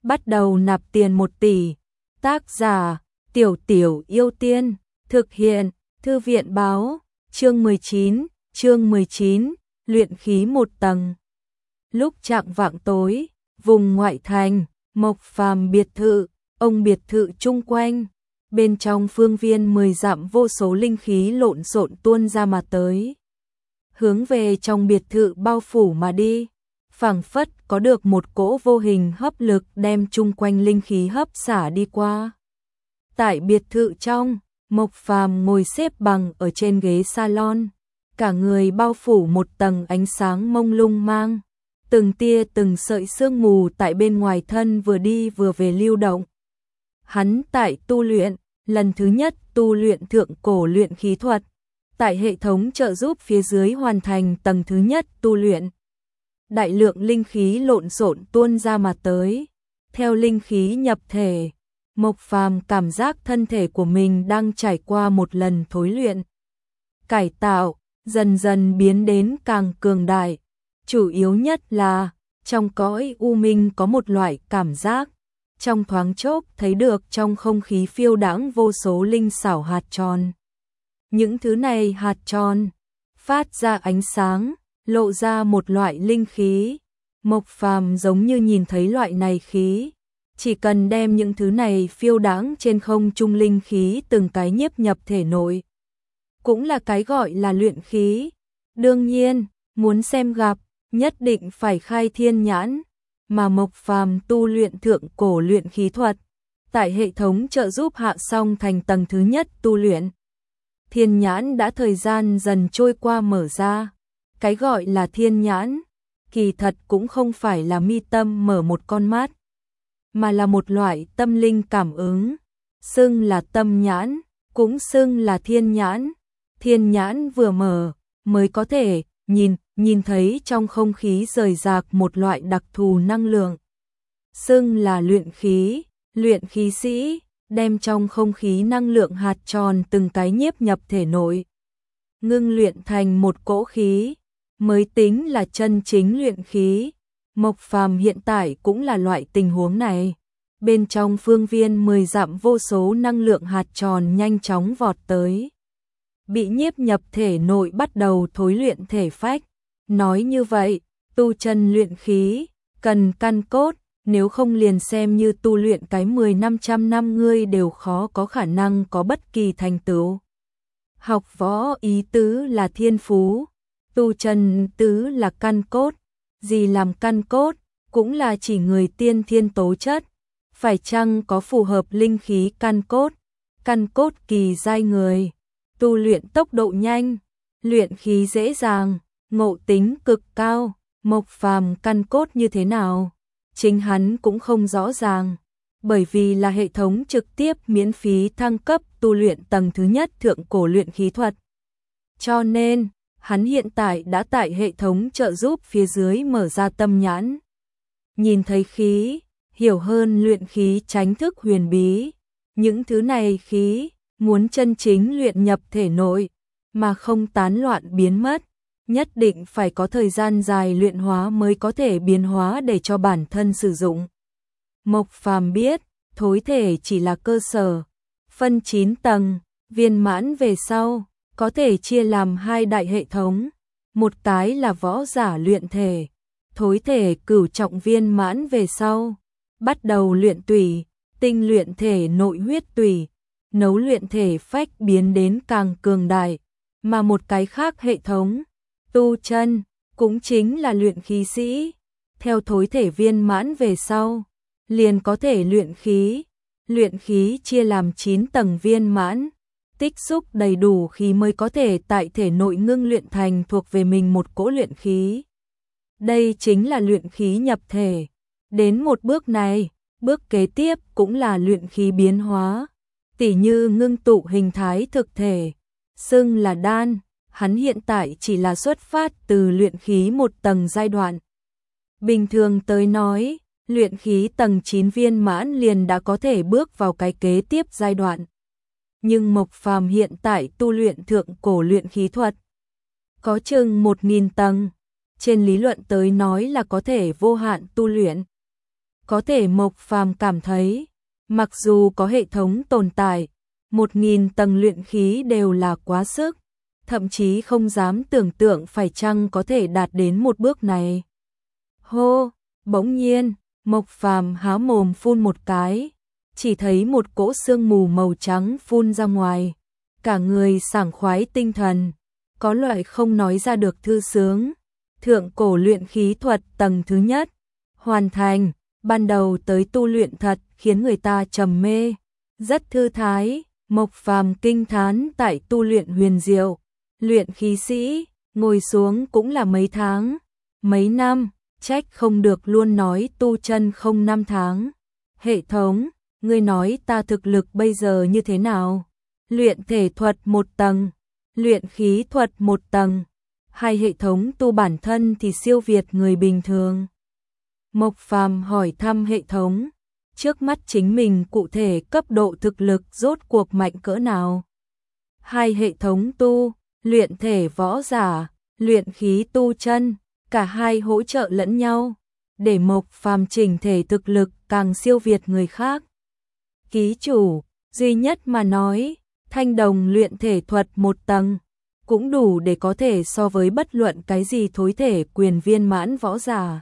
bắt đầu nạp tiền 1 tỷ. Tác giả: Tiểu Tiểu Yêu Tiên, thực hiện: Thư viện báo. Chương 19, luyện khí 1 tầng. Lúc chạng vạng tối, vùng ngoại thành, Mộc Phàm biệt thự, ông biệt thự chung quanh, bên trong phương viên 10 dặm vô số linh khí lộn xộn tuôn ra mà tới. Hướng về trong biệt thự bao phủ mà đi, phảng phất có được một cỗ vô hình hấp lực đem chung quanh linh khí hấp xả đi qua. Tại biệt thự trong, Mộc Phàm ngồi xếp bằng ở trên ghế salon, cả người bao phủ một tầng ánh sáng mông lung mang, từng tia từng sợi sương mù tại bên ngoài thân vừa đi vừa về lưu động. Hắn tại tu luyện, lần thứ nhất tu luyện thượng cổ luyện khí thuật, tại hệ thống trợ giúp phía dưới hoàn thành tầng thứ nhất tu luyện. Đại lượng linh khí lộn xộn tuôn ra mà tới, theo linh khí nhập thể, Mộc Phàm cảm giác thân thể của mình đang trải qua một lần thối luyện, cải tạo, dần dần biến đến càng cường đại. Chủ yếu nhất là, trong cõi u minh có một loại cảm giác, trong thoáng chốc thấy được trong không khí phiêu đãng vô số linh xảo hạt tròn. Những thứ này hạt tròn, phát ra ánh sáng, lộ ra một loại linh khí. Mộc Phàm giống như nhìn thấy loại này khí, chỉ cần đem những thứ này phiêu đãng trên không trung linh khí từng cái nhiếp nhập thể nội, cũng là cái gọi là luyện khí. Đương nhiên, muốn xem gặp, nhất định phải khai thiên nhãn, mà Mộc Phàm tu luyện thượng cổ luyện khí thuật, tại hệ thống trợ giúp hạ xong thành tầng thứ nhất tu luyện. Thiên nhãn đã thời gian dần trôi qua mở ra, cái gọi là thiên nhãn, kỳ thật cũng không phải là mi tâm mở một con mắt, mà là một loại tâm linh cảm ứng, xưng là tâm nhãn, cũng xưng là thiên nhãn. Thiên nhãn vừa mở, mới có thể nhìn thấy trong không khí rời rạc một loại đặc thù năng lượng, xưng là luyện khí sĩ, đem trong không khí năng lượng hạt tròn từng cái nhiếp nhập thể nội, ngưng luyện thành một cỗ khí, mới tính là chân chính luyện khí. Mộc Phàm hiện tại cũng là loại tình huống này, bên trong phương viên 10 dặm vô số năng lượng hạt tròn nhanh chóng vọt tới, bị nhiếp nhập thể nội bắt đầu thối luyện thể phách. Nói như vậy, tu chân luyện khí, cần căn cốt, nếu không liền xem như tu luyện cái 10-500 năm ngươi đều khó có khả năng có bất kỳ thành tựu. Học võ ý tứ là thiên phú, tu chân tứ là căn cốt, gì làm căn cốt, cũng là chỉ người tiên thiên tố chất, phải chăng có phù hợp linh khí căn cốt kỳ giai người, tu luyện tốc độ nhanh, luyện khí dễ dàng, ngộ tính cực cao. Mộc Phàm căn cốt như thế nào, chính hắn cũng không rõ ràng, bởi vì là hệ thống trực tiếp miễn phí thăng cấp tu luyện tầng thứ nhất thượng cổ luyện khí thuật. Cho nên, hắn hiện tại đã tại hệ thống trợ giúp phía dưới mở ra tâm nhãn, nhìn thấy khí, hiểu hơn luyện khí chánh thức huyền bí. Những thứ này khí, muốn chân chính luyện nhập thể nội, mà không tán loạn biến mất, nhất định phải có thời gian dài luyện hóa mới có thể biến hóa để cho bản thân sử dụng. Mộc Phàm biết, thối thể chỉ là cơ sở, phân 9 tầng, viên mãn về sau, có thể chia làm 2 đại hệ thống, một cái là võ giả luyện thể, thối thể cửu trọng viên mãn về sau, bắt đầu luyện tủy, tinh luyện thể nội huyết tủy, nấu luyện thể phách biến đến càng cường đại, mà một cái khác hệ thống, tu chân, cũng chính là luyện khí sĩ, theo thối thể viên mãn về sau, liền có thể luyện khí chia làm 9 tầng viên mãn, tích xúc đầy đủ khí mới có thể tại thể nội ngưng luyện thành thuộc về mình một cỗ luyện khí. Đây chính là luyện khí nhập thể. Đến một bước này, bước kế tiếp cũng là luyện khí biến hóa, tỉ như ngưng tụ hình thái thực thể, xưng là đan. Hắn hiện tại chỉ là xuất phát từ luyện khí một tầng giai đoạn. Bình thường tới nói, luyện khí tầng 9 viên mãn liền đã có thể bước vào cái kế tiếp giai đoạn. Nhưng Mộc Phàm hiện tại tu luyện thượng cổ luyện khí thuật, có chừng 1000 tầng, trên lý luận tới nói là có thể vô hạn tu luyện. Có thể Mộc Phàm cảm thấy, mặc dù có hệ thống tồn tại, 1000 tầng luyện khí đều là quá sức, thậm chí không dám tưởng tượng phải chăng có thể đạt đến một bước này. Hô, bỗng nhiên, Mộc Phàm há mồm phun một cái, chỉ thấy một cỗ sương mù màu trắng phun ra ngoài, cả người sảng khoái tinh thần, có loại không nói ra được thư sướng. Thượng cổ luyện khí thuật tầng thứ nhất, hoàn thành, ban đầu tới tu luyện thật khiến người ta trầm mê, rất thư thái. Mộc Phàm kinh thán tại tu luyện huyền diệu, luyện khí sĩ, ngồi xuống cũng là mấy tháng, mấy năm, trách không được luôn nói tu chân không 5 tháng. Hệ thống, ngươi nói ta thực lực bây giờ như thế nào? Luyện thể thuật 1 tầng, luyện khí thuật 1 tầng, hai hệ thống tu bản thân thì siêu việt người bình thường. Mộc Phàm hỏi thăm hệ thống, trước mắt chính mình cụ thể cấp độ thực lực rốt cuộc mạnh cỡ nào? Hai hệ thống tu, luyện thể võ giả, luyện khí tu chân, cả hai hỗ trợ lẫn nhau, để Mộc Phàm chỉnh thể thực lực càng siêu việt người khác. Ký chủ, duy nhất mà nói, thanh đồng luyện thể thuật 1 tầng, cũng đủ để có thể so với bất luận cái gì thối thể quyền viên mãn võ giả.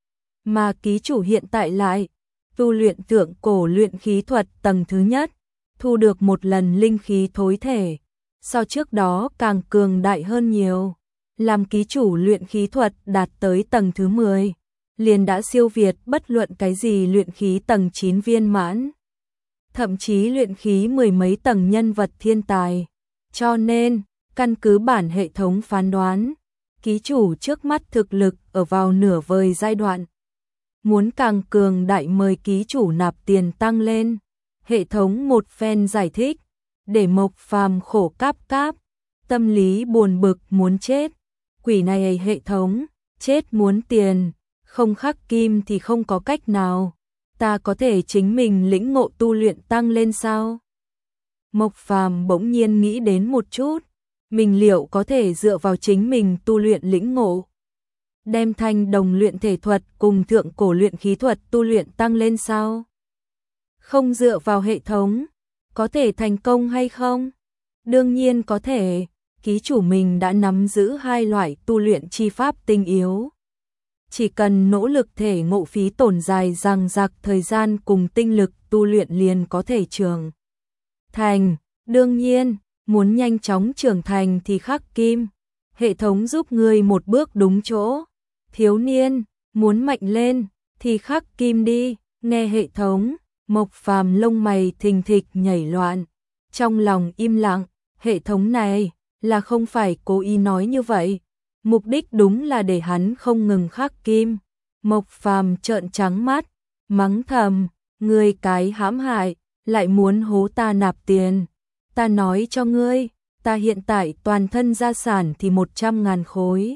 Mà ký chủ hiện tại lại tu luyện thượng cổ luyện khí thuật tầng thứ nhất, thu được 1 lần linh khí thối thể, so trước đó càng cường đại hơn nhiều. Làm ký chủ luyện khí thuật đạt tới tầng thứ 10, liền đã siêu việt bất luận cái gì luyện khí tầng 9 viên mãn, thậm chí luyện khí 10 mấy tầng nhân vật thiên tài. Cho nên, căn cứ bản hệ thống phán đoán, ký chủ trước mắt thực lực ở vào nửa vời giai đoạn. Muốn càng cường đại mời ký chủ nạp tiền tăng lên. Hệ thống một phen giải thích, để Mộc Phàm khổ cáp cáp, tâm lý buồn bực muốn chết. Quỷ này hệ thống, chết muốn tiền, không khắc kim thì không có cách nào. Ta có thể chính mình lĩnh ngộ tu luyện tăng lên sao? Mộc Phàm bỗng nhiên nghĩ đến một chút, mình liệu có thể dựa vào chính mình tu luyện lĩnh ngộ, đem thanh đồng luyện thể thuật cùng thượng cổ luyện khí thuật tu luyện tăng lên sao? Không dựa vào hệ thống, có thể thành công hay không? Đương nhiên có thể, ký chủ mình đã nắm giữ hai loại tu luyện chi pháp tinh yếu. Chỉ cần nỗ lực thể ngộ phí tổn dài dằng dặc thời gian cùng tinh lực tu luyện liền có thể trưởng thành. Đương nhiên, muốn nhanh chóng trưởng thành thì khắc kim, hệ thống giúp người một bước đúng chỗ. Thiếu niên, muốn mạnh lên thì khắc kim đi. Nghe hệ thống, Mộc Phàm lông mày thình thịch nhảy loạn, trong lòng im lặng. Hệ thống này là không phải cố ý nói như vậy, mục đích đúng là để hắn không ngừng khắc kim. Mộc Phàm trợn trắng mắt, mắng thầm, ngươi cái hãm hại, lại muốn hố ta nạp tiền. Ta nói cho ngươi, ta hiện tại toàn thân gia sản thì 100.000 khối.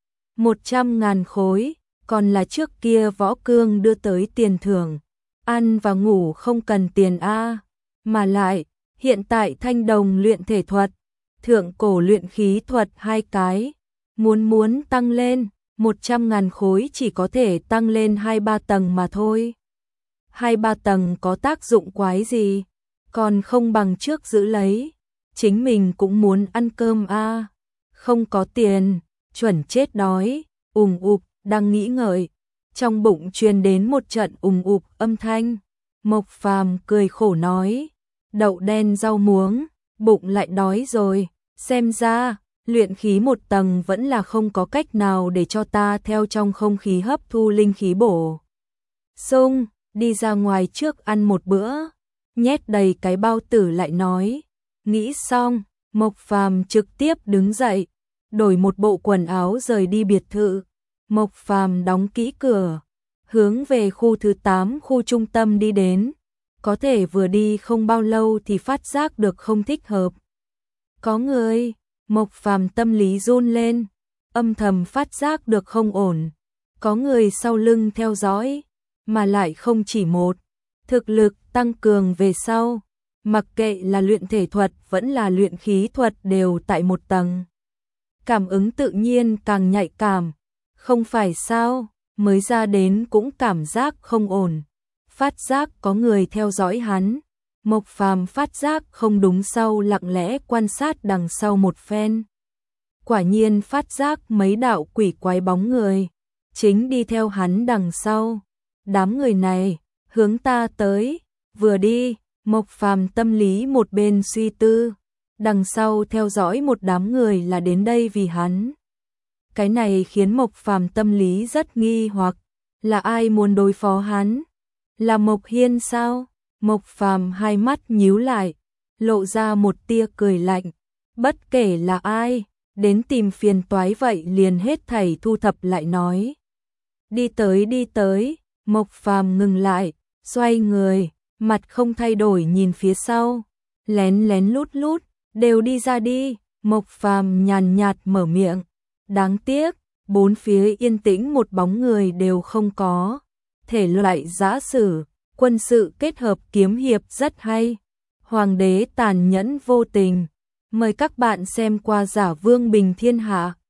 100.000 khối, còn là trước kia Võ Cương đưa tới tiền thưởng, ăn và ngủ không cần tiền a. Mà lại, hiện tại thanh đồng luyện thể thuật, thượng cổ luyện khí thuật hai cái, muốn tăng lên, 100.000 khối chỉ có thể tăng lên 2-3 tầng mà thôi. 2-3 tầng có tác dụng quái gì, còn không bằng trước giữ lấy, chính mình cũng muốn ăn cơm a. Không có tiền, chuẩn chết đói. Ùng ục, đang nghĩ ngợi, trong bụng truyền đến một trận ùng ục âm thanh. Mộc Phàm cười khổ nói, đậu đen rau muống, bụng lại đói rồi, xem ra luyện khí 1 tầng vẫn là không có cách nào để cho ta theo trong không khí hấp thu linh khí bổ sung. Đi ra ngoài trước ăn một bữa, nhét đầy cái bao tử lại nói. Nghĩ xong, Mộc Phàm trực tiếp đứng dậy, đổi một bộ quần áo rời đi biệt thự. Mộc Phàm đóng kỹ cửa, hướng về khu thứ 8 khu trung tâm đi đến. Có thể vừa đi không bao lâu thì phát giác được không thích hợp. Có người, Mộc Phàm tâm lý run lên, âm thầm phát giác được không ổn. Có người sau lưng theo dõi, mà lại không chỉ một. Thực lực tăng cường về sau, mặc kệ là luyện thể thuật vẫn là luyện khí thuật đều tại 1 tầng. Cảm ứng tự nhiên càng nhạy cảm, không phải sao, mới ra đến cũng cảm giác không ổn. phát giác có người theo dõi hắn. Mộc Phàm phát giác không đúng sau lặng lẽ quan sát đằng sau một phen. Quả nhiên phát giác mấy đạo quỷ quái bóng người, chính đi theo hắn đằng sau. Đám người này, hướng ta tới, vừa đi, Mộc Phàm tâm lý một bên suy tư, đằng sau theo dõi một đám người là đến đây vì hắn. Cái này khiến Mộc Phàm tâm lý rất nghi hoặc, là ai muốn đối phó hắn? Là Mộc Hiên sao? Mộc Phàm hai mắt nhíu lại, lộ ra một tia cười lạnh, bất kể là ai, đến tìm phiền toái vậy liền hết thảy thu thập lại nói. Đi tới, Mộc Phàm ngừng lại, xoay người, mặt không thay đổi nhìn phía sau, lén lén lút lút, đều đi ra đi, Mộc Phàm nhàn nhạt mở miệng. Đáng tiếc, bốn phía yên tĩnh một bóng người đều không có. Thể loại giã sử, quân sự kết hợp kiếm hiệp rất hay. Hoàng đế tàn nhẫn vô tình. Mời các bạn xem qua Giả Vương Bình Thiên Hạ.